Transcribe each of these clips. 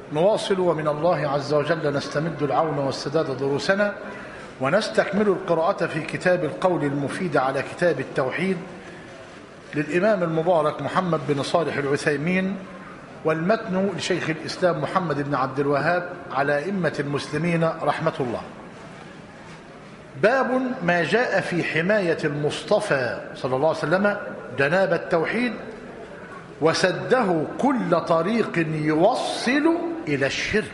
نواصل ومن الله عز وجل نستمد العون والسداد دروسنا، ونستكمل القراءة في كتاب القول المفيد على كتاب التوحيد للإمام المبارك محمد بن صالح العثيمين، والمتن لشيخ الإسلام محمد بن عبد الوهاب على أئمة المسلمين رحمة الله. باب ما جاء في حماية المصطفى صلى الله عليه وسلم جناب التوحيد وسده كل طريق يوصل إلى الشرك.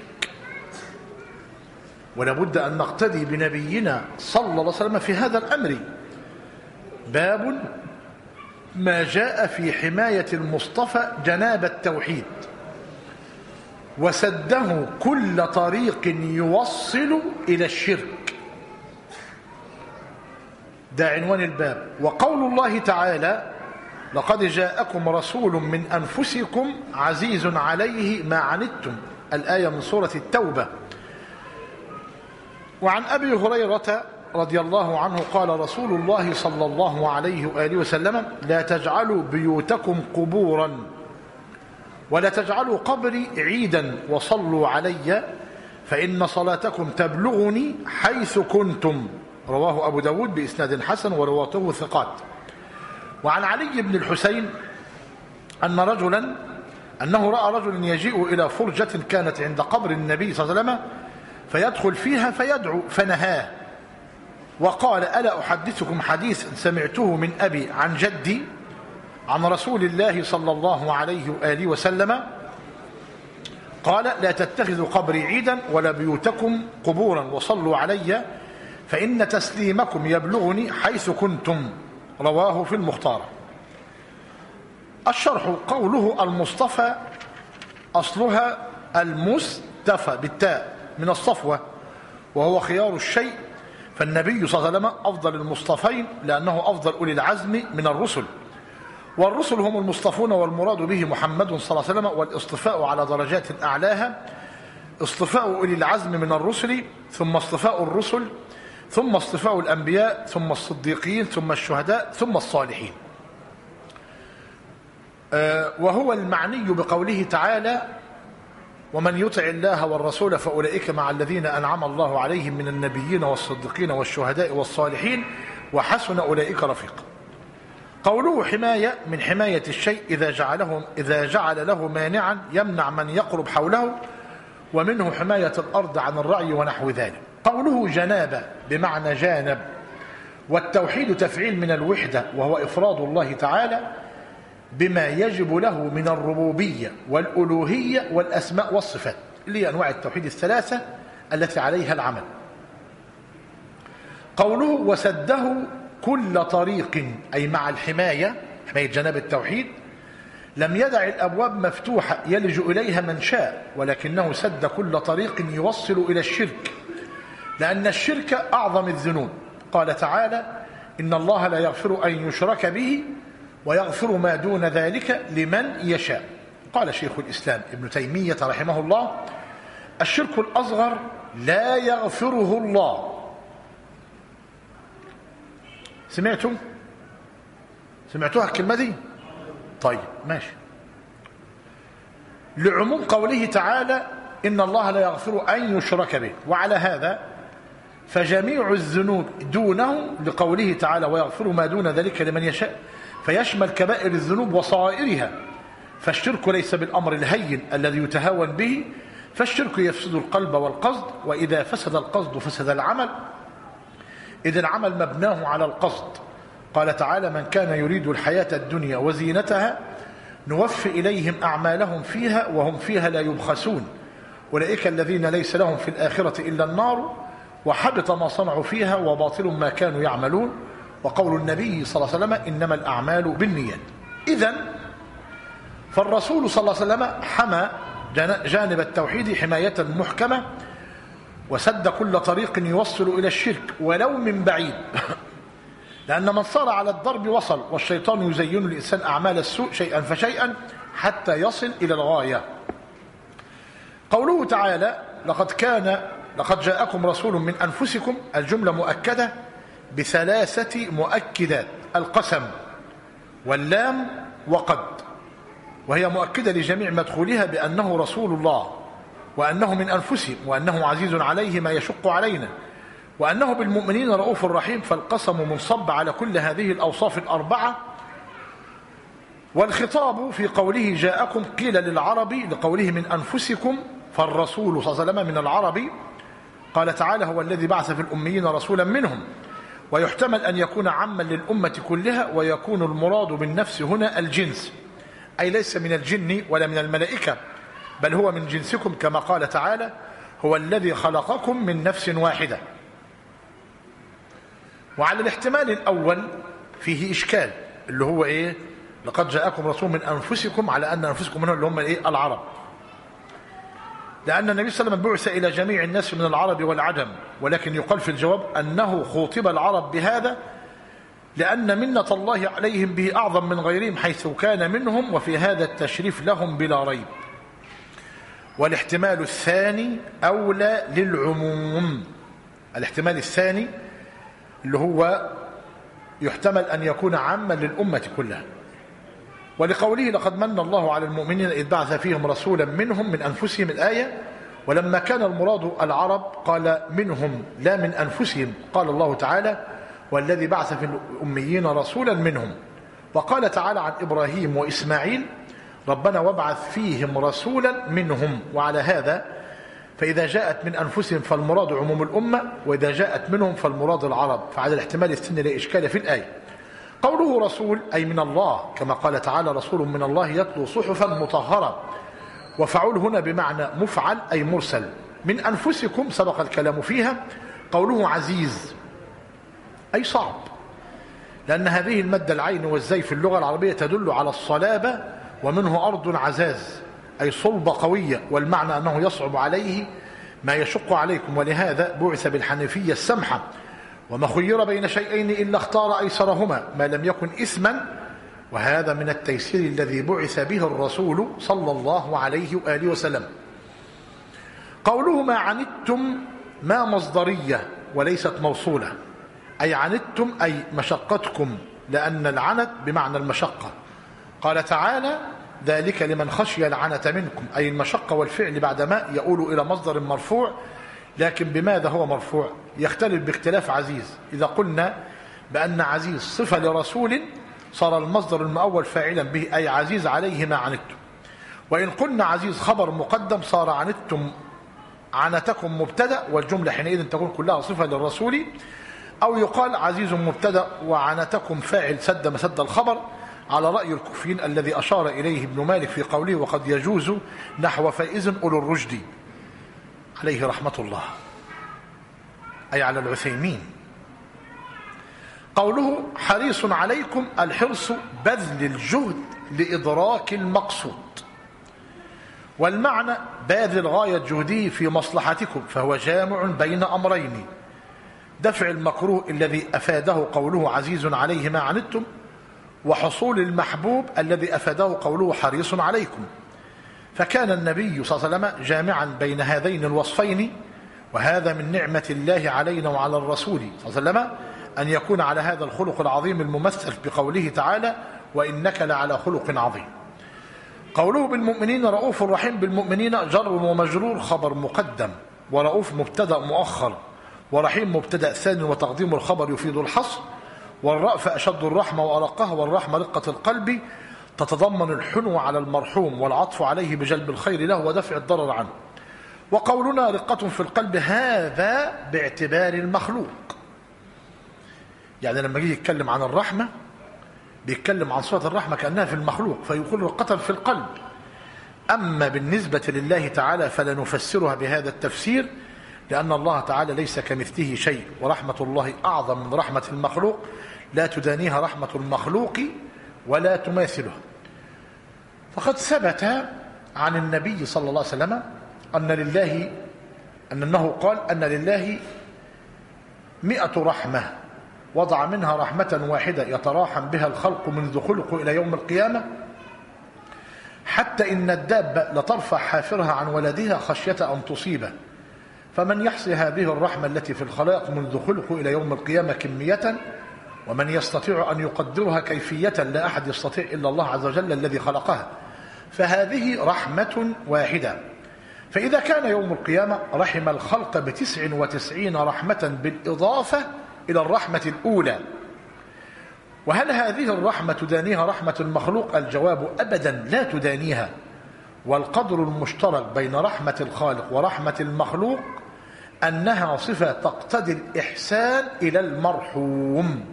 ولابد أن نقتدي بنبينا صلى الله عليه وسلم في هذا الأمر. باب ما جاء في حماية المصطفى جناب التوحيد وسده كل طريق يوصل إلى الشرك. ده عنوان الباب. وقول الله تعالى: لقد جاءكم رسول من أنفسكم عزيز عليه ما عنتم، الآية من سورة التوبة. وعن أبي هريرة رضي الله عنه قال رسول الله صلى الله عليه وآله وسلم: لا تجعلوا بيوتكم قبورا ولا تجعلوا قبري عيدا وصلوا علي فإن صلاتكم تبلغني حيث كنتم. رواه أبو داود بإسناد حسن ورواته ثقات. وعن علي بن الحسين أنه رأى رجلا يجيء إلى فرجة كانت عند قبر النبي صلى الله عليه وسلم فيدخل فيها فيدعو فنهاه وقال: ألا أحدثكم حديث سمعته من أبي عن جدي عن رسول الله صلى الله عليه وآله وسلم قال: لا تتخذوا قبري عيدا ولا بيوتكم قبورا وصلوا علي فإن تسليمكم يبلغني حيث كنتم. رواه في المختار. الشرح: قوله المصطفى أصلها المستفى بالتاء من الصفوة وهو خيار الشيء، فالنبي صلى الله عليه وسلم أفضل المصطفين لأنه أفضل أولي العزم من الرسل، والرسل هم المصطفون والمراد به محمد صلى الله عليه وسلم. والاصطفاء على درجات أعلاها اصطفاء أولي العزم من الرسل، ثم اصطفاء الرسل، ثم اصطفاء الأنبياء، ثم الصديقين، ثم الشهداء، ثم الصالحين. وهو المعني بقوله تعالى: ومن يطع الله والرسول فأولئك مع الذين أنعم الله عليهم من النبيين والصديقين والشهداء والصالحين وحسن أولئك رفيقا. قوله حماية من حماية الشيء إذا جعل له مانعا يمنع من يقرب حوله، ومنه حماية الأرض عن الرعي ونحو ذلك. قوله جنابة بمعنى جانب، والتوحيد تفعيل من الوحدة وهو إفراد الله تعالى بما يجب له من الربوبية والألوهية والأسماء والصفات، اللي هي أنواع التوحيد الثلاثة التي عليها العمل. قوله وسده كل طريق أي مع الحماية، حماية جناب التوحيد، لم يدع الأبواب مفتوحة يلجأ إليها من شاء، ولكنه سد كل طريق يوصل إلى الشرك، لأن الشرك أعظم الذنوب. قال تعالى: إن الله لا يغفر أن يشرك به ويغفر ما دون ذلك لمن يشاء. قال شيخ الإسلام ابن تيمية رحمه الله: الشرك الأصغر لا يغفره الله. سمعتوها الكلمة دي؟ طيب ماشي. لعموم قوله تعالى: إن الله لا يغفر أن يشرك به، وعلى هذا فجميع الذنوب دونه لقوله تعالى: ويغفر ما دون ذلك لمن يشاء، فيشمل كبائر الذنوب وصغائرها. فالشرك ليس بالأمر الهين الذي يتهاون به، فالشرك يفسد القلب والقصد، وإذا فسد القصد فسد العمل، إذ العمل مبناه على القصد. قال تعالى: من كان يريد الحياة الدنيا وزينتها نوفي إليهم أعمالهم فيها وهم فيها لا يبخسون، أولئك الذين ليس لهم في الآخرة إلا النار وحبط ما صنعوا فيها وباطل ما كانوا يعملون. وقول النبي صلى الله عليه وسلم: إنما الأعمال بالنيات. إذن فالرسول صلى الله عليه وسلم حمى جانب التوحيد حماية محكمة، وسد كل طريق يوصل إلى الشرك ولو من بعيد، لأن من صار على الضرب وصل، والشيطان يزين الإنسان أعمال السوء شيئا فشيئا حتى يصل إلى الغاية. قوله تعالى: لقد جاءكم رسول من أنفسكم، الجملة مؤكدة بثلاثة مؤكدات: القسم واللام وقد، وهي مؤكدة لجميع مدخولها بأنه رسول الله وأنه من أنفسهم وأنه عزيز عليه ما يشق علينا وأنه بالمؤمنين رؤوف رحيم، فالقسم منصب على كل هذه الأوصاف الأربعة. والخطاب في قوله جاءكم قيل للعرب لقوله من أنفسكم، فالرسول صلى الله عليه وسلم من العرب. قال تعالى هو الذي بعث في الأميين رسولا منهم، ويحتمل أن يكون عاما للأمة كلها، ويكون المراد بالنفس هنا الجنس، أي ليس من الجن ولا من الملائكة، بل هو من جنسكم، كما قال تعالى هو الذي خلقكم من نفس واحدة. وعلى الاحتمال الأول فيه إشكال، اللي هو إيه؟ لقد جاءكم رسول من أنفسكم، على أن أنفسكم هنا اللي هم إيه؟ العرب، لأن النبي صلى الله عليه وسلم بعث إلى جميع الناس من العرب والعجم، ولكن يقال في الجواب أنه خوطب العرب بهذا لأن منة الله عليهم به أعظم من غيرهم حيث كان منهم، وفي هذا التشريف لهم بلا ريب. والاحتمال الثاني أولى للعموم، الاحتمال الثاني اللي هو يحتمل أن يكون عاما للأمة كلها. ولقوله لقد من الله على المؤمنين إذ بعث فيهم رسولا منهم من أنفسهم الآية، ولما كان المراد العرب قال منهم لا من أنفسهم، قال الله تعالى والذي بعث في الأميين رسولا منهم. وقال تعالى عن إبراهيم وإسماعيل ربنا وابعث فيهم رسولا منهم. وعلى هذا فإذا جاءت من أنفسهم فالمراد عموم الأمة، وإذا جاءت منهم فالمراد العرب، فعلى الاحتمال الثاني لا إشكال في الآية. قوله رسول أي من الله، كما قال تعالى رسول من الله يتلو صحفا مطهرة، وفعول هنا بمعنى مفعل أي مرسل. من أنفسكم سبق الكلام فيها. قوله عزيز أي صعب، لأن هذه المادة العين والزي في اللغة العربية تدل على الصلابة، ومنه أرض عزاز أي صلبة قوية، والمعنى أنه يصعب عليه ما يشق عليكم، ولهذا بعث بالحنيفية السمحة، وما خير بين شيئين إلا اختار أيسرهما ما لم يكن إثما، وهذا من التيسير الذي بعث به الرسول صلى الله عليه وآله وسلم. قوله ما عنتم ما مصدرية وليست موصولة، أي عنتم أي مشقتكم، لأن العنت بمعنى المشقة. قال تعالى ذلك لمن خشي العنة منكم، أي المشقة والفعل بعد ما يؤول إلى مصدر مرفوع، لكن بماذا هو مرفوع؟ يختلف باختلاف عزيز. إذا قلنا بأن عزيز صفة لرسول صار المصدر المؤول فاعلا به، أي عزيز عليه ما عنتم. وإن قلنا عزيز خبر مقدم صار عنتم عنتكم مبتدأ، والجملة حينئذ تكون كلها صفة للرسول. أو يقال عزيز مبتدأ وعنتكم فاعل سد مسد الخبر، على رأي الكوفيين الذي أشار إليه ابن مالك في قوله وقد يجوز نحو فائز أولو الرشد عليه رحمة الله، أي على العثيمين. قوله حريص عليكم، الحرص بذل الجهد لإدراك المقصود، والمعنى باذل غاية جهده في مصلحتكم، فهو جامع بين أمرين: دفع المكروه الذي أفاده قوله عزيز عليه ما عنتم، وحصول المحبوب الذي أفاده قوله حريص عليكم. فكان النبي صلى الله عليه وسلم جامعا بين هذين الوصفين، وهذا من نعمة الله علينا وعلى الرسول صلى الله عليه وسلم أن يكون على هذا الخلق العظيم الممثل بقوله تعالى وإنك لعلى خلق عظيم. قوله بالمؤمنين رؤوف رحيم، بالمؤمنين جر ومجرور خبر مقدم، ورؤوف مبتدأ مؤخر، ورحيم مبتدأ ثاني، وتقديم الخبر يفيد الحصر. والرأف أشد الرحمة وأرقها، والرحمة رقة القلب تتضمن الحنو على المرحوم والعطف عليه بجلب الخير له ودفع الضرر عنه. وقولنا رقة في القلب هذا باعتبار المخلوق، يعني لما يجي يتكلم عن الرحمة بيتكلم عن صفة الرحمة كأنها في المخلوق، فيقول رقة في القلب. أما بالنسبة لله تعالى فلا نفسرها بهذا التفسير، لأن الله تعالى ليس كمثله شيء، ورحمة الله أعظم من رحمة المخلوق، لا تدانيها رحمة المخلوق ولا تماثله. فقد ثبت عن النبي صلى الله عليه وسلم أنه قال أن لله 100 رحمة، وضع منها رحمة واحدة يتراحم بها الخلق منذ خلقوا إلى يوم القيامة، حتى إن الدابة لترفع حافرها عن ولدها خشية أن تصيبه. فمن يحصي هذه الرحمة التي في الخلائق منذ خلقوا إلى يوم القيامة كمية، ومن يستطيع أن يقدرها كيفية، لا أحد يستطيع إلا الله عز وجل الذي خلقها، فهذه رحمة واحدة. فإذا كان يوم القيامة رحم الخلق ب99 رحمة بالإضافة إلى الرحمة الأولى. وهل هذه الرحمة تدانيها رحمة المخلوق؟ الجواب أبدا لا تدانيها. والقدر المشترك بين رحمة الخالق ورحمة المخلوق أنها صفة تقتضي الإحسان إلى المرحوم.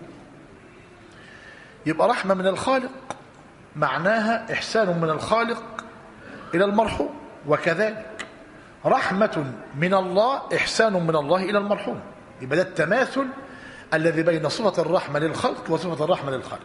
يبقى رحمة من الخالق معناها إحسان من الخالق إلى المرحوم، وكذلك رحمة من الله إحسان من الله إلى المرحوم. يبقى ده التماثل الذي بين صفة الرحمة للخلق وصفة الرحمة للخالق.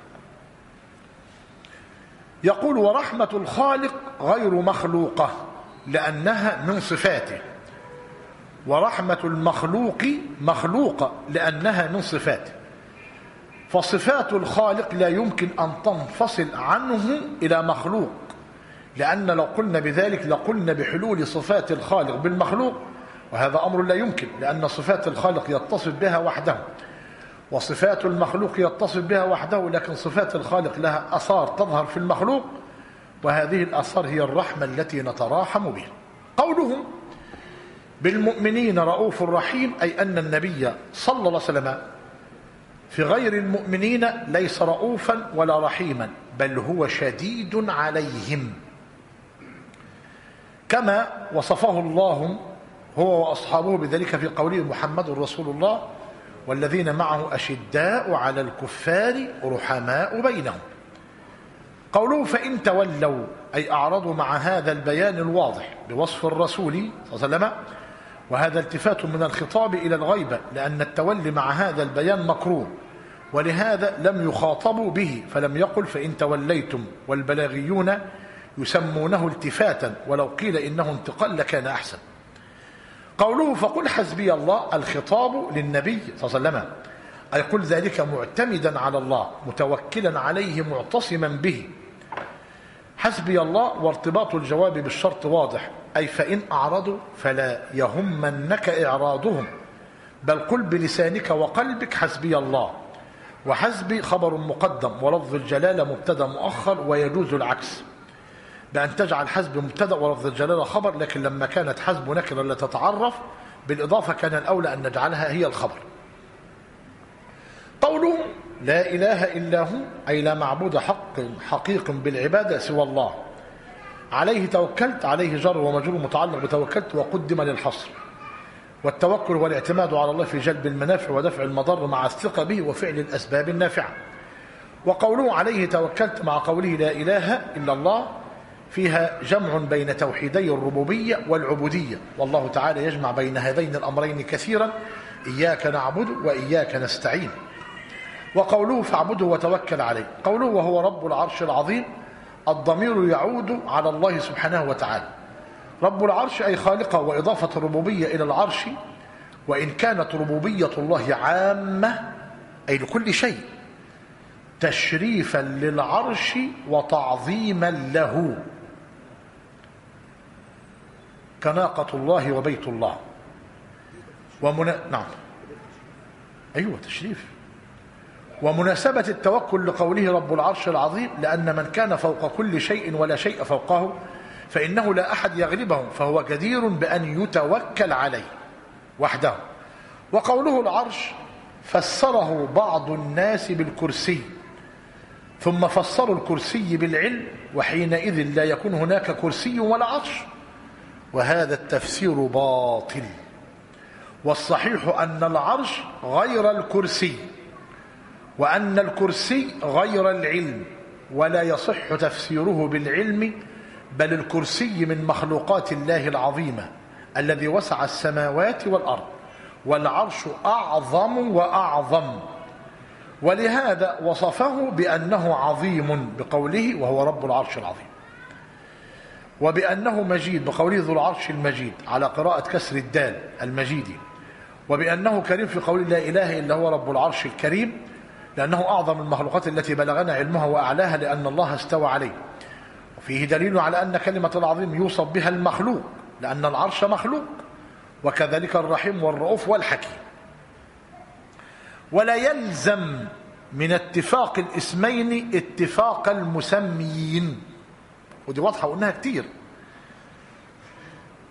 يقول ورحمة الخالق غير مخلوقة لأنها من صفاته، ورحمة المخلوق مخلوقة لأنها من صفاته. فصفات الخالق لا يمكن أن تنفصل عنه إلى مخلوق، لأن لو قلنا بذلك لقلنا بحلول صفات الخالق بالمخلوق، وهذا أمر لا يمكن، لأن صفات الخالق يتصف بها وحده وصفات المخلوق يتصف بها وحده، لكن صفات الخالق لها أثار تظهر في المخلوق، وهذه الأثار هي الرحمة التي نتراحم بها. قوله بالمؤمنين رؤوف رحيم، أي أن النبي صلى الله عليه وسلم في غير المؤمنين ليس رؤوفا ولا رحيما، بل هو شديد عليهم، كما وصفه الله هو وأصحابه بذلك في قوله محمد رسول الله والذين معه أشداء على الكفار رحماء بينهم. قوله فإن تولوا، أي أعرضوا مع هذا البيان الواضح بوصف الرسول صلى الله عليه وسلم، وهذا التفات من الخطاب إلى الغيبة، لأن التولي مع هذا البيان مكروه، ولهذا لم يخاطبوا به، فلم يقل فإن توليتم، والبلاغيون يسمونه التفاتا، ولو قيل إنه انتقال لكان أحسن. قوله فقل حسبي الله، الخطاب للنبي صلى الله عليه وسلم، أي قل ذلك معتمدا على الله متوكلا عليه معتصما به. حسبي الله وارتباط الجواب بالشرط واضح، أي فإن أعرضوا فلا يهمنك إعراضهم، بل قل بلسانك وقلبك حسبي الله. وحسبي خبر مقدم ولفظ الجلالة مبتدا مؤخر، ويجوز العكس بأن تجعل حسب مبتدا ولفظ الجلالة خبر، لكن لما كانت حسب نكرة لا تتعرف بالإضافة كان الأولى أن نجعلها هي الخبر. قوله لا إله إلا هو، أي لا معبود حقيق بالعبادة سوى الله، عليه توكلت، عليه جر ومجرور متعلق بتوكلت وقدم للحصر. والتوكل هو الاعتماد على الله في جلب المنافع ودفع المضر مع الثقة به وفعل الأسباب النافعة. وقوله عليه توكلت مع قوله لا إله إلا الله فيها جمع بين توحيدي الربوبية والعبودية، والله تعالى يجمع بين هذين الأمرين كثيرا، إياك نعبد وإياك نستعين. وقوله فاعبده وتوكل عليه، قوله وهو رب العرش العظيم، الضمير يعود على الله سبحانه وتعالى. رب العرش أي خالقه، وإضافة الربوبية إلى العرش، وإن كانت ربوبية الله عامة أي لكل شيء، تشريفا للعرش وتعظيما له، كناقة الله وبيت الله نعم أيوة تشريف. ومناسبة التوكل لقوله رب العرش العظيم، لأن من كان فوق كل شيء ولا شيء فوقه فإنه لا أحد يغلبه، فهو جدير بأن يتوكل عليه وحده. وقوله العرش فسره بعض الناس بالكرسي، ثم فسروا الكرسي بالعلم، وحينئذ لا يكون هناك كرسي ولا عرش، وهذا التفسير باطل. والصحيح أن العرش غير الكرسي، وأن الكرسي غير العلم، ولا يصح تفسيره بالعلم، بل الكرسي من مخلوقات الله العظيمة الذي وسع السماوات والأرض، والعرش أعظم وأعظم، ولهذا وصفه بأنه عظيم بقوله وهو رب العرش العظيم، وبأنه مجيد بقوله ذو العرش المجيد على قراءة كسر الدال المجيد، وبأنه كريم في قوله لا إله إلا هو رب العرش الكريم، لأنه أعظم المخلوقات التي بلغنا علمها وأعلاها، لأن الله استوى عليه. وفيه دليل على أن كلمة العظيم يوصف بها المخلوق، لأن العرش مخلوق، وكذلك الرحيم والرؤوف والحكيم. ولا يلزم من اتفاق الاسمين اتفاق المسميين، ودي واضحة وقلناها كتير.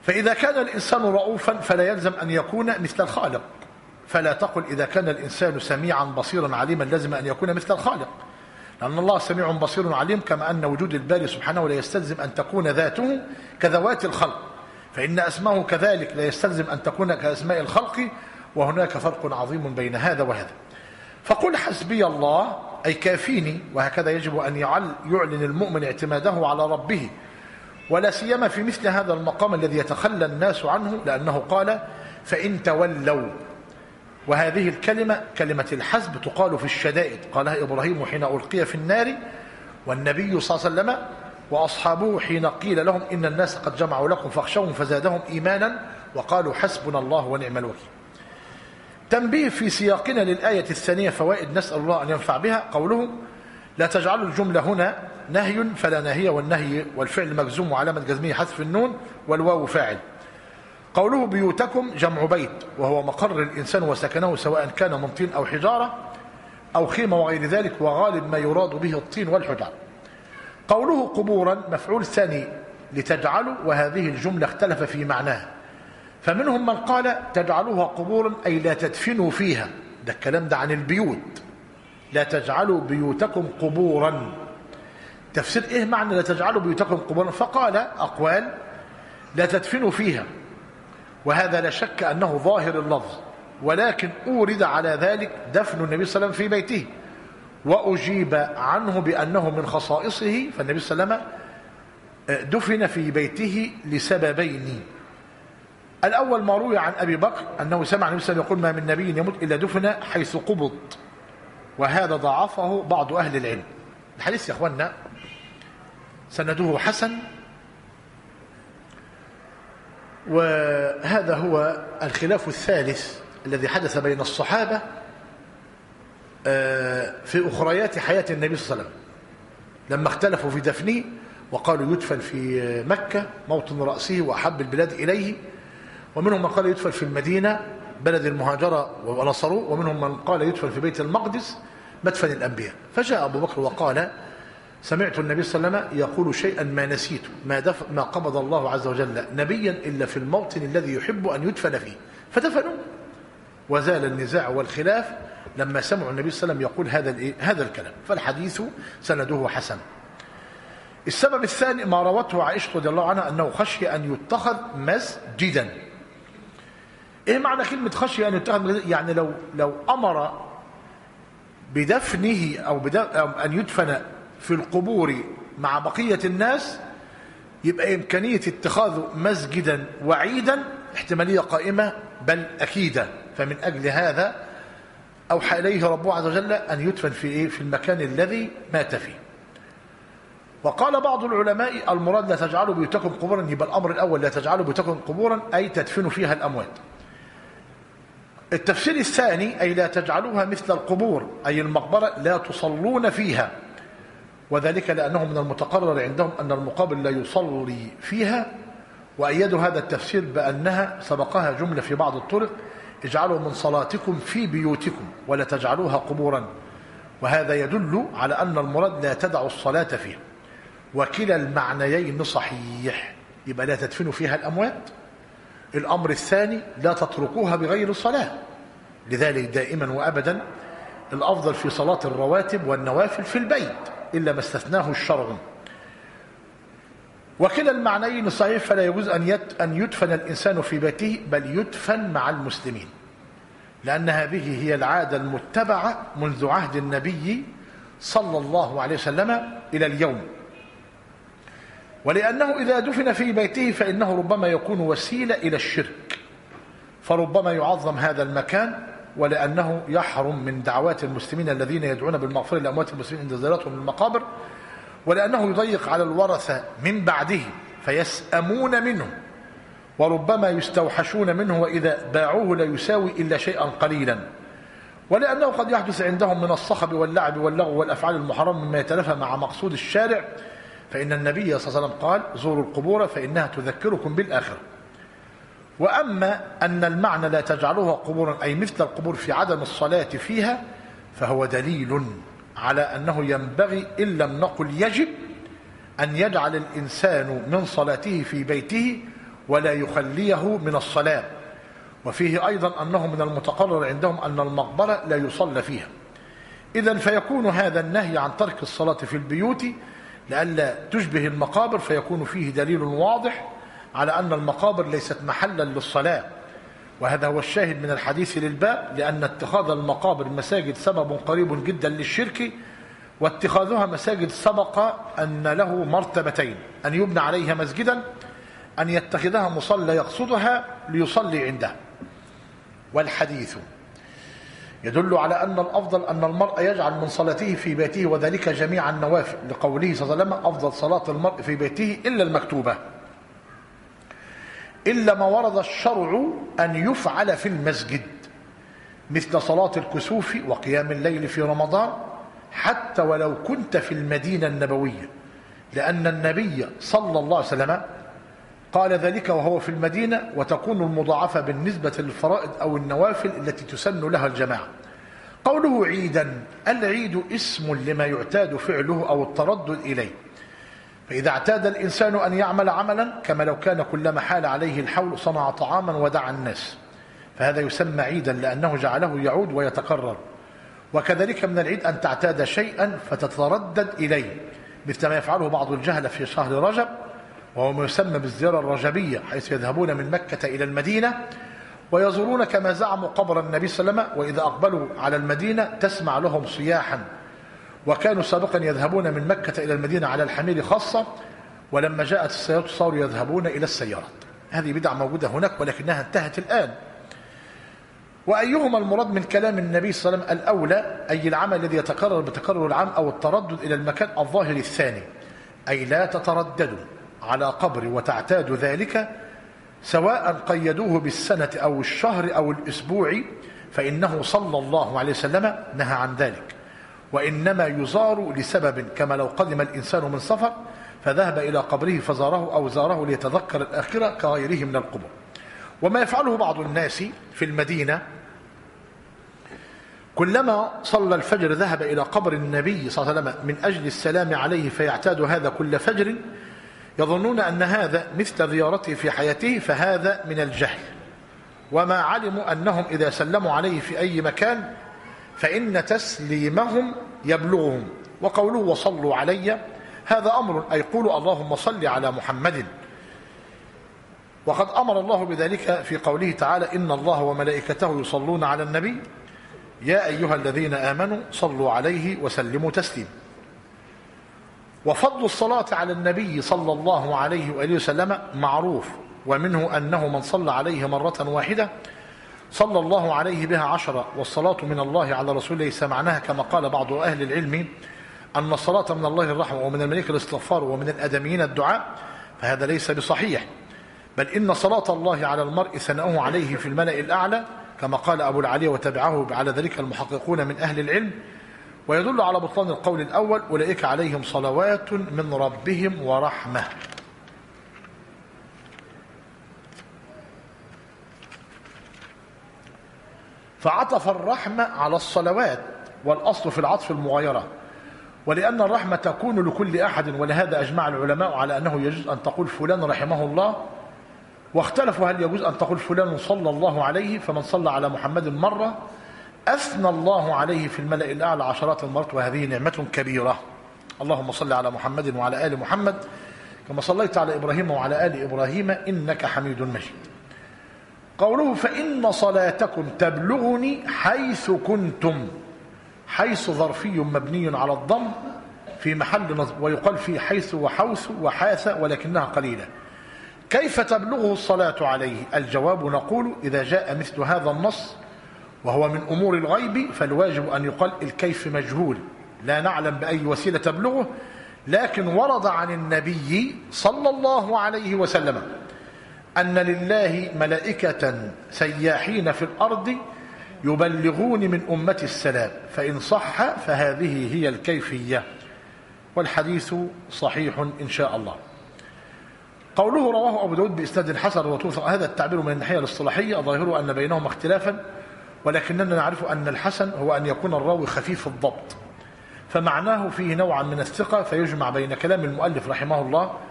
فإذا كان الإنسان رؤوفا فلا يلزم أن يكون مثل الخالق، فلا تقل إذا كان الإنسان سميعا بصيرا عليما لازم أن يكون مثل الخالق، لأن الله سميع بصير عليم، كما أن وجود الباري سبحانه لا يستلزم أن تكون ذاته كذوات الخلق، فإن أسماءه كذلك لا يستلزم أن تكون كأسماء الخلق، وهناك فرق عظيم بين هذا وهذا. فقل حسبي الله أي كافيني، وهكذا يجب أن يعلن المؤمن اعتماده على ربه، ولا سيما في مثل هذا المقام الذي يتخلى الناس عنه، لأنه قال فإن تولوا، وهذه الكلمة كلمة الحسب تقال في الشدائد، قالها إبراهيم حين ألقي في النار، والنبي صلى الله عليه وسلم وأصحابه حين قيل لهم إن الناس قد جمعوا لكم فاخشوهم فزادهم إيمانا وقالوا حسبنا الله ونعم الوكيل. تنبيه في سياقنا للآية الثانية، فوائد نسأل الله أن ينفع بها. قوله لا تجعلوا الجملة هنا نهي فلا ناهية، والنهي والفعل مجزوم وعلامة جزمه حذف النون والواو فاعل. قوله بيوتكم جمع بيت، وهو مقر الإنسان وسكنه سواء كان من طين أو حجارة أو خيمة وغير ذلك، وغالب ما يراد به الطين والحجارة. قوله قبورا مفعول ثاني لتجعلوا، وهذه الجملة اختلف في معناها، فمنهم من قال تجعلوها قبورا أي لا تدفنوا فيها، ده الكلام ده عن البيوت، لا تجعلوا بيوتكم قبورا. تفسير إيه معنى لا تجعلوا بيوتكم قبورا؟ فقال أقوال لا تدفنوا فيها، وهذا لا شك أنه ظاهر اللفظ، ولكن أورد على ذلك دفن النبي صلى الله عليه وسلم في بيته، وأجيب عنه بأنه من خصائصه، فالنبي صلى الله عليه وسلم دفن في بيته لسببين. الأول ما روي عن أبي بكر أنه سمع النبي صلى الله عليه وسلم يقول ما من نبي يموت إلا دفن حيث قبض، وهذا ضعفه بعض أهل العلم. الحديث يا أخوانا سنده حسن، وهذا هو الخلاف الثالث الذي حدث بين الصحابة في أخريات حياة النبي صلى الله عليه وسلم، لما اختلفوا في دفنه، وقالوا يدفن في مكة موطن رأسه وأحب البلاد إليه، ومنهم من قال يدفن في المدينة بلد المهاجرة ونصروه، ومنهم من قال يدفن في بيت المقدس مدفن الأنبياء. فجاء أبو بكر وقال سمعت النبي صلى الله عليه وسلم يقول شيئا ما نسيته، ما قبض الله عز وجل نبيا إلا في الموطن الذي يحب أن يدفن فيه، فدفنوا، وزال النزاع والخلاف لما سمعوا النبي صلى الله عليه وسلم يقول هذا الكلام. فالحديث سنده حسن. السبب الثاني ما روته عائشة رضي الله عنها أنه خشي أن يتخذ مسجدا. إيه معنى كلمة خشي أن يتخذ مسجدا؟ يعني لو أمر بدفنه أو أن يدفن في القبور مع بقية الناس، يبقى إمكانية اتخاذه مسجدا وعيدا احتمالية قائمة بل أكيدة، فمن أجل هذا أوحى إليه ربه عز وجل أن يدفن في المكان الذي مات فيه. وقال بعض العلماء المراد لا تجعلوا بيوتكم قبورا، يبقى الأمر الأول لا تجعلوا بيوتكم قبورا أي تدفنوا فيها الأموات. التفسير الثاني أي لا تجعلوها مثل القبور أي المقبرة لا تصلون فيها، وذلك لأنه من المتقرر عندهم أن المقابل لا يصلي فيها، وأيدوا هذا التفسير بأنها سبقها جملة في بعض الطرق اجعلوا من صلاتكم في بيوتكم ولا تجعلوها قبورا، وهذا يدل على أن المراد لا تدعوا الصلاة فيها، وكلا المعنيين صحيح، يبقى لا تدفنوا فيها الأموات. الأمر الثاني لا تتركوها بغير صلاة، لذلك دائما وأبدا الأفضل في صلاة الرواتب والنوافل في البيت إلا ما استثناه الشرع. وكلا المعنيين صحيح، فلا يجوز أن يدفن الإنسان في بيته، بل يدفن مع المسلمين، لأن هذه هي العادة المتبعة منذ عهد النبي صلى الله عليه وسلم إلى اليوم، ولأنه إذا دفن في بيته فإنه ربما يكون وسيلة إلى الشرك، فربما يعظم هذا المكان، ولأنه يحرم من دعوات المسلمين الذين يدعون بالمغفرة لأموات المسلمين عند زيارتهم للمقابر، ولأنه يضيق على الورثة من بعده فيسأمون منه، وربما يستوحشون منه، وإذا باعوه لا يساوي إلا شيئا قليلا، ولأنه قد يحدث عندهم من الصخب واللعب واللغو والأفعال المحرمة مما يتلافى مع مقصود الشارع، فإن النبي صلى الله عليه وسلم قال زوروا القبور فإنها تذكركم بالآخرة. وأما أن المعنى لا تجعلوها قبورا أي مثل القبور في عدم الصلاة فيها، فهو دليل على أنه ينبغي إن لم نقل يجب أن يجعل الإنسان من صلاته في بيته ولا يخليه من الصلاة. وفيه أيضا أنه من المتقرر عندهم أن المقبرة لا يصلى فيها. إذن فيكون هذا النهي عن ترك الصلاة في البيوت لئلا تشبه المقابر، فيكون فيه دليل واضح على أن المقابر ليست محلا للصلاة، وهذا هو الشاهد من الحديث للباب، لأن اتخاذ المقابر مساجد سبب قريب جدا للشرك، واتخاذها مساجد سبق أن له مرتبتين: أن يبنى عليها مسجدا، أن يتخذها مصلى يقصدها ليصلي عندها. والحديث يدل على أن الأفضل أن المرء يجعل من صلاته في بيته وذلك جميع النوافل، لقوله صلى الله عليه وسلم: أفضل صلاة المرء في بيته إلا المكتوبة، إلا ما ورد الشرع أن يفعل في المسجد، مثل صلاة الكسوف وقيام الليل في رمضان، حتى ولو كنت في المدينة النبوية، لأن النبي صلى الله عليه وسلم قال ذلك وهو في المدينة، وتكون المضاعفة بالنسبة للفرائض أو النوافل التي تسن لها الجماعة. قوله عيدا، العيد اسم لما يعتاد فعله أو التردد إليه، فإذا اعتاد الإنسان أن يعمل عملا كما لو كان كلما حال عليه الحول صنع طعاما ودعا الناس، فهذا يسمى عيدا لأنه جعله يعود ويتكرر. وكذلك من العيد أن تعتاد شيئا فتتردد إليه، مثل ما يفعله بعض الجهلة في شهر رجب، وهو ما يسمى بالزيارة الرجبية، حيث يذهبون من مكة إلى المدينة ويزورون كما زعموا قبر النبي صلى الله عليه وسلم، وإذا أقبلوا على المدينة تسمع لهم صياحا. وكانوا سابقا يذهبون من مكة إلى المدينة على الحمير خاصة، ولما جاءت السيارات صاروا يذهبون إلى السيارات. هذه بدعة موجودة هناك ولكنها انتهت الآن. وأيهما المراد من كلام النبي صلى الله عليه وسلم الأولى، أي العمل الذي يتكرر بتكرر العام أو التردد إلى المكان الظاهر الثاني، أي لا تترددوا على قبر وتعتاد ذلك، سواء قيدوه بالسنة أو الشهر أو الأسبوع، فإنه صلى الله عليه وسلم نهى عن ذلك. وإنما يزار لسبب، كما لو قدم الإنسان من سفر فذهب إلى قبره فزاره أو زاره ليتذكر الآخرة كغيره من القبور. وما يفعله بعض الناس في المدينة، كلما صلى الفجر ذهب إلى قبر النبي صلى الله عليه وسلم من أجل السلام عليه، فيعتاد هذا كل فجر، يظنون أن هذا مثل زيارته في حياته، فهذا من الجهل. وما علموا أنهم إذا سلموا عليه في أي مكان فإن تسليمهم يبلغهم. وقوله وصلوا علي هذا أمر، أي قولوا اللهم صل على محمد، وقد أمر الله بذلك في قوله تعالى: إن الله وملائكته يصلون على النبي يا أيها الذين آمنوا صلوا عليه وسلموا تسليما. وفضل الصلاة على النبي صلى الله عليه وآله وسلم معروف، ومنه أنه من صلى عليه مرة واحدة صلى الله عليه بها 10. والصلاة من الله على رسوله ليس معناها كما قال بعض أهل العلم أن الصلاة من الله الرحمة ومن الملائكة الاستغفار ومن الآدميين الدعاء، فهذا ليس بصحيح، بل إن صلاة الله على المرء ثناؤه عليه في الملأ الأعلى، كما قال أبو العالية وتبعه على ذلك المحققون من أهل العلم. ويدل على بطلان القول الأول: أولئك عليهم صلوات من ربهم ورحمة. فعطف الرحمة على الصلوات، والأصل في العطف المغايرة، ولأن الرحمة تكون لكل أحد، ولهذا أجمع العلماء على أنه يجوز أن تقول فلان رحمه الله، واختلفوا هل يجوز أن تقول فلان صلى الله عليه، فمن صلى على محمد مرة أثنى الله عليه في الملأ الأعلى عشرات المرات، وهذه نعمة كبيرة. اللهم صل على محمد وعلى آل محمد كما صليت على إبراهيم وعلى آل إبراهيم إنك حميد مجيد. قوله فإن صلاتكم تبلغني حيث كنتم، حيث ظرفي مبني على الضم في محل نصب، ويقال فيه حيث وحوث وحاث ولكنها قليلة. كيف تبلغه الصلاة عليه؟ الجواب نقول إذا جاء مثل هذا النص وهو من أمور الغيب فالواجب أن يقال الكيف مجهول، لا نعلم بأي وسيلة تبلغه، لكن ورد عن النبي صلى الله عليه وسلم أن لله ملائكة سياحين في الأرض يبلغون من أمة السلام، فإن صح فهذه هي الكيفية، والحديث صحيح إن شاء الله. قوله رواه أبو داود بإسناد حسن وتوثق، هذا التعبير من الناحية الاصطلاحية ظاهره أن بينهما اختلافا، ولكننا نعرف أن الحسن هو أن يكون الراوي خفيف الضبط، فمعناه فيه نوعا من الثقة، فيجمع بين كلام المؤلف رحمه الله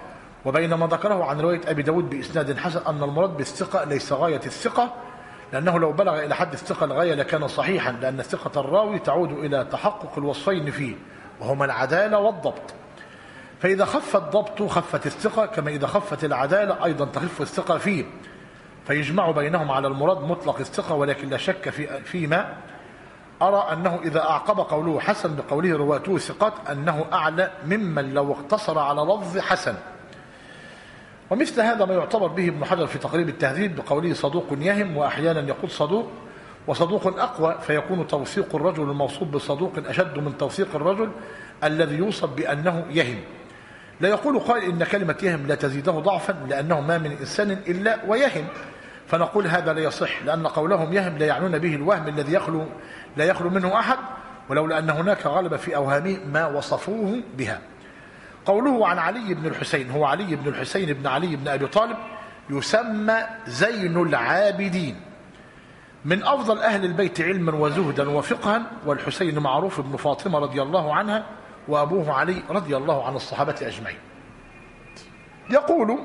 وبينما ذكره عن رواية أبي داود بإسناد حسن أن المراد بالثقة ليس غاية الثقة، لأنه لو بلغ إلى حد الثقة الغاية لكان صحيحا، لأن ثقة الراوي تعود إلى تحقق الوصفين فيه وهما العدالة والضبط، فإذا خف الضبط خفت الثقة، كما إذا خفت العدالة أيضا تخف الثقة فيه، فيجمع بينهم على المراد مطلق الثقة. ولكن لا شك فيما أرى أنه إذا أعقب قوله حسن بقوله رواته ثقات أنه أعلى ممن لو اقتصر على لفظ حسن. ومثل هذا ما يعتبر به ابن حجر في تقريب التهذيب بقوله صدوق يهم، وأحيانا يقول صدوق، وصدوق أقوى، فيكون توثيق الرجل الموصوف بصدوق أشد من توثيق الرجل الذي يوصف بأنه يهم. لا يقول قائل إن كلمة يهم لا تزيده ضعفا، لأنه ما من إنسان إلا ويهم، فنقول هذا لا يصح، لأن قولهم يهم لا يعنون به الوهم الذي لا يخلو منه أحد، ولولا أن هناك غلب في أوهامه ما وصفوه بها. قوله عن علي بن الحسين، هو علي بن الحسين بن علي بن أبي طالب، يسمى زين العابدين، من أفضل أهل البيت علما وزهدا وفقها، والحسين معروف ابن فاطمة رضي الله عنها، وأبوه علي رضي الله عن الصحابة أجمعين. يقول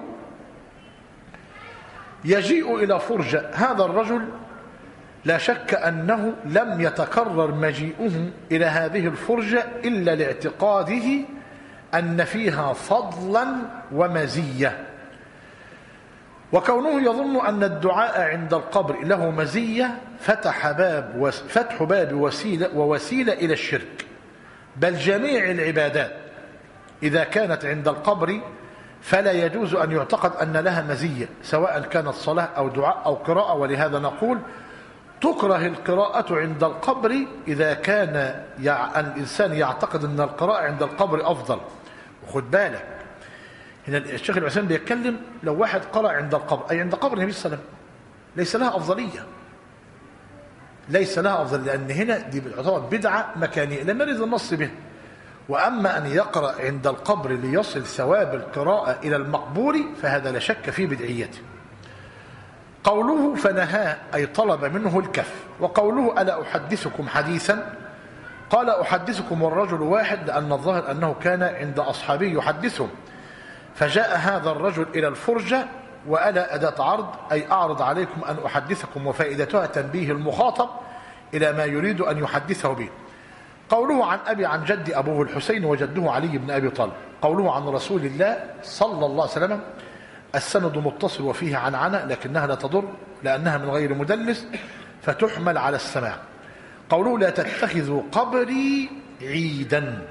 يجيء إلى فرجة، هذا الرجل لا شك أنه لم يتكرر مجيئه إلى هذه الفرجة إلا لاعتقاده أن فيها فضلا ومزية، وكونه يظن أن الدعاء عند القبر له مزية فتح باب ووسيلة إلى الشرك. بل جميع العبادات إذا كانت عند القبر فلا يجوز أن يعتقد أن لها مزية، سواء كانت صلاة أو دعاء أو قراءة. ولهذا نقول تكره القراءة عند القبر إذا كان الإنسان يعتقد أن القراءة عند القبر أفضل. وخد بالك هنا الشيخ العثيمين بيتكلم لو واحد قرأ عند القبر، أي عند قبر النبي صلى الله عليه وسلم، ليس لها أفضلية، ليس لها أفضل، لأن هنا دي تعتبر بدعة مكانية لم يرد النص به. وأما أن يقرأ عند القبر ليصل ثواب القراءة إلى المقبور فهذا لا شك في بدعيته. قوله فنهاه أي طلب منه الكف. وقوله ألا أحدثكم حديثا، قال أحدثكم والرجل واحد، لأن الظاهر أنه كان عند أصحابه يحدثهم، فجاء هذا الرجل إلى الفرجة، وألا أداة عرض أي أعرض عليكم أن أحدثكم، وفائدتها تنبيه المخاطب إلى ما يريد أن يحدثه به. قوله عن أبي عن جدي أبوه الحسين وجده علي بن أبي طالب. قوله عن رسول الله صلى الله عليه وسلم، السند متصل وفيه عنعنة لكنها لا تضر لأنها من غير مدلس فتحمل على السماع. قوله لا تتخذوا قبري عيدا،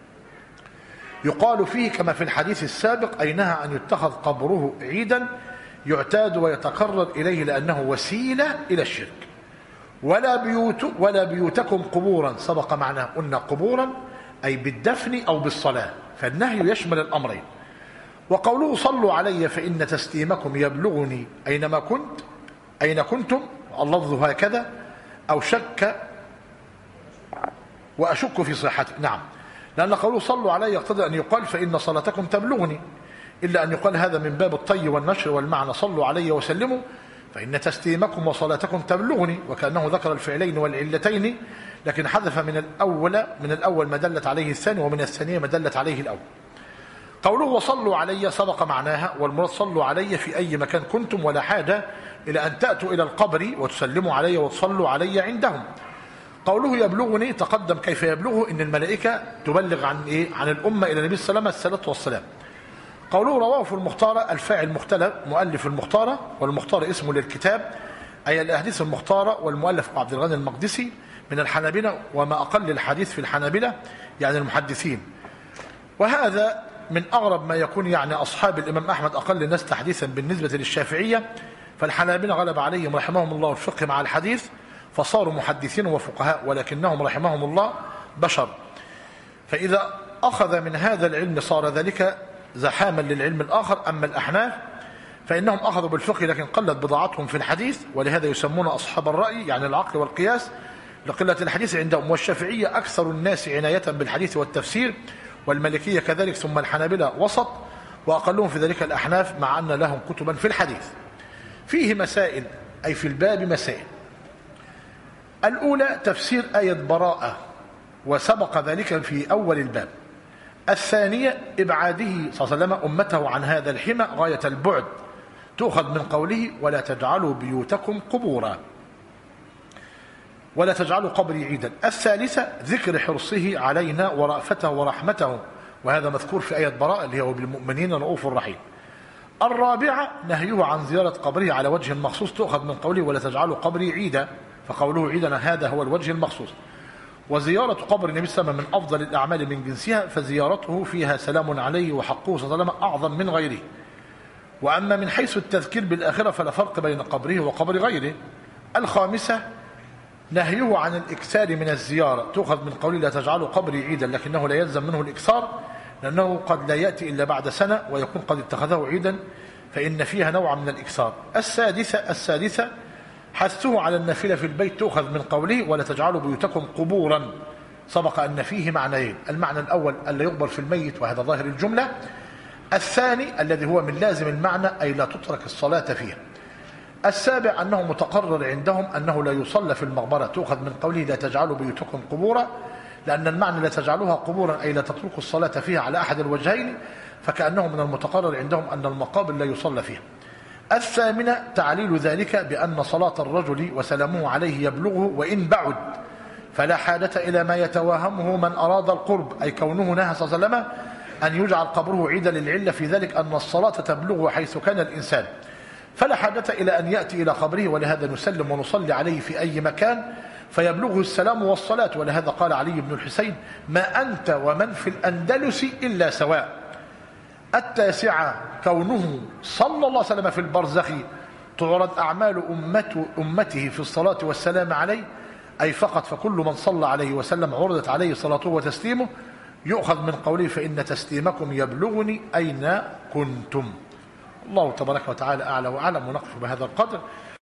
يقال فيه كما في الحديث السابق أي نهى أن يتخذ قبره عيدا يعتاد ويتقرب إليه لأنه وسيلة إلى الشرك. ولا بيوتكم قبورا، سبق معناه قلنا قبورا أي بالدفن أو بالصلاة، فالنهي يشمل الأمرين. وقوله صلوا علي فإن تسليمكم يبلغني أينما كنت، أين كنتم، اللفظ هكذا، أو شك وأشك في صحته. نعم، لأن قوله صلوا علي يقتضي أن يقال فإن صلاتكم تبلغني، إلا أن يقال هذا من باب الطي والنشر، والمعنى صلوا علي وسلموا فإن تسليمكم وصلاتكم تبلغني، وكأنه ذكر الفعلين والعلتين، لكن حذف من الأول ما دلت عليه الثاني، ومن الثانية ما دلت عليه الأول. قوله وصلوا علي سبق معناها، والمراد صلوا علي في أي مكان كنتم، ولا حاجة إلى أن تأتوا إلى القبر وتسلموا علي وتصلوا علي عندهم. قوله يبلغني تقدم كيف يبلغه، إن الملائكة تبلغ عن الأمة إلى النبي صلى الله عليه وسلم الصلاة والسلام. قوله رواه في المختارة، الفاعل مختلف مؤلف المختارة، والمختارة اسم للكتاب أي الأحاديث المختارة، والمؤلف عبد الغني المقدسي من الحنابلة، وما أقل الحديث في الحنابلة يعني المحدثين. وهذا من أغرب ما يكون، يعني أصحاب الإمام أحمد أقل الناس تحديثا بالنسبة للشافعية، فالحنابلة غلب عليهم رحمهم الله الفقه مع الحديث فصاروا محدثين وفقهاء، ولكنهم رحمهم الله بشر، فإذا أخذ من هذا العلم صار ذلك زحاما للعلم الآخر. أما الأحناف فإنهم أخذوا بالفقه لكن قلت بضاعتهم في الحديث، ولهذا يسمون أصحاب الرأي يعني العقل والقياس لقلة الحديث عندهم. والشافعية أكثر الناس عناية بالحديث والتفسير، والمالكية كذلك، ثم الحنابلة وسط، وأقلهم في ذلك الأحناف، مع أن لهم كتبا في الحديث. فيه مسائل، أي في الباب مسائل. الأولى تفسير آية براءة، وسبق ذلك في أول الباب. الثانية إبعاده صلى الله عليه وسلم أمته عن هذا الحمى غاية البعد، تؤخذ من قوله ولا تجعلوا بيوتكم قبورا، ولا تجعلوا قبري عيدا. الثالثة ذكر حرصه علينا ورأفته ورحمته، وهذا مذكور في آية براءة اللي هو بالمؤمنين رؤوف رحيم. الرابعة نهيه عن زيارة قبره على وجه مخصوص، تؤخذ من قوله ولا تجعلوا قبري عيدا، فقوله عيدا هذا هو الوجه المخصوص. وزيارة قبر النبي صلى الله عليه وسلم من أفضل الأعمال من جنسها، فزيارته فيها سلام عليه وحقه صلى الله عليه وسلم أعظم من غيره. وأما من حيث التذكير بالآخرة فلا فرق بين قبره وقبر غيره. الخامسة نهيه عن الإكثار من الزيارة، تؤخذ من قوله لا تجعلوا قبري عيدا، لكنه لا يلزم منه الإكثار، لأنه قد لا يأتي إلا بعد سنة ويكون قد اتخذه عيدا، فإن فيها نوعا من الإكثار. السادسة حثه على النافلة في البيت، تؤخذ من قوله ولا تجعلوا بيوتكم قبورا. سبق أن فيه معنيين، المعنى الأول ألا يقبر في الميت وهذا ظاهر الجملة، الثاني الذي هو من لازم المعنى أي لا تترك الصلاة فيها. السابع أنه متقرر عندهم أنه لا يصلى في المقبرة، تؤخذ من قوله لا تجعلوا بيوتكم قبورا، لأن المعنى لا تجعلوها قبورا أي لا تتركوا الصلاة فيها على أحد الوجهين، فكأنه من المتقرر عندهم أن المقابر لا يصلى فيها. الثامنة تعليل ذلك بأن صلاة الرجل وسلامه عليه يبلغه وإن بعد، فلا حاجة إلى ما يتوهمه من أراد القرب، أي كونه نهى صلى الله عليه وسلم أن يجعل قبره عيدا للعلة في ذلك أن الصلاة تبلغه حيث كان الإنسان، فلا حاجة إلى أن يأتي إلى قبره، ولهذا نسلم ونصلي عليه في أي مكان فيبلغه السلام والصلاة. ولهذا قال علي بن الحسين ما أنت ومن في الأندلس إلا سواء. التاسعة كونه صلى الله عليه وسلم في البرزخ تعرض أعمال أمته في الصلاة والسلام عليه، أي فقط، فكل من صلى عليه وسلم عرضت عليه صلاته وتسليمه، يؤخذ من قوله فإن تسليمكم يبلغني أين كنتم. الله تبارك وتعالى أعلى وأعلم، ونقف بهذا القدر.